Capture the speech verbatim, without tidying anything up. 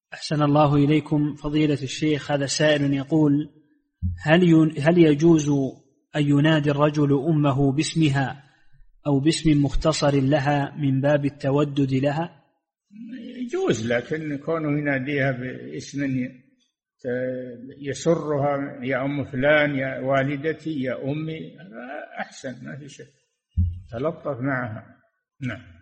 أحسن الله إليكم فضيلة الشيخ. هذا سائل يقول: هل هل يجوز أن ينادي الرجل أمه باسمها أو باسم مختصر لها من باب التودد لها؟ يجوز، لكن كونه يناديها باسم يسرها، يا أم فلان، يا والدتي، يا أمي، أحسن، ما في شيء، تلطف معها. نعم.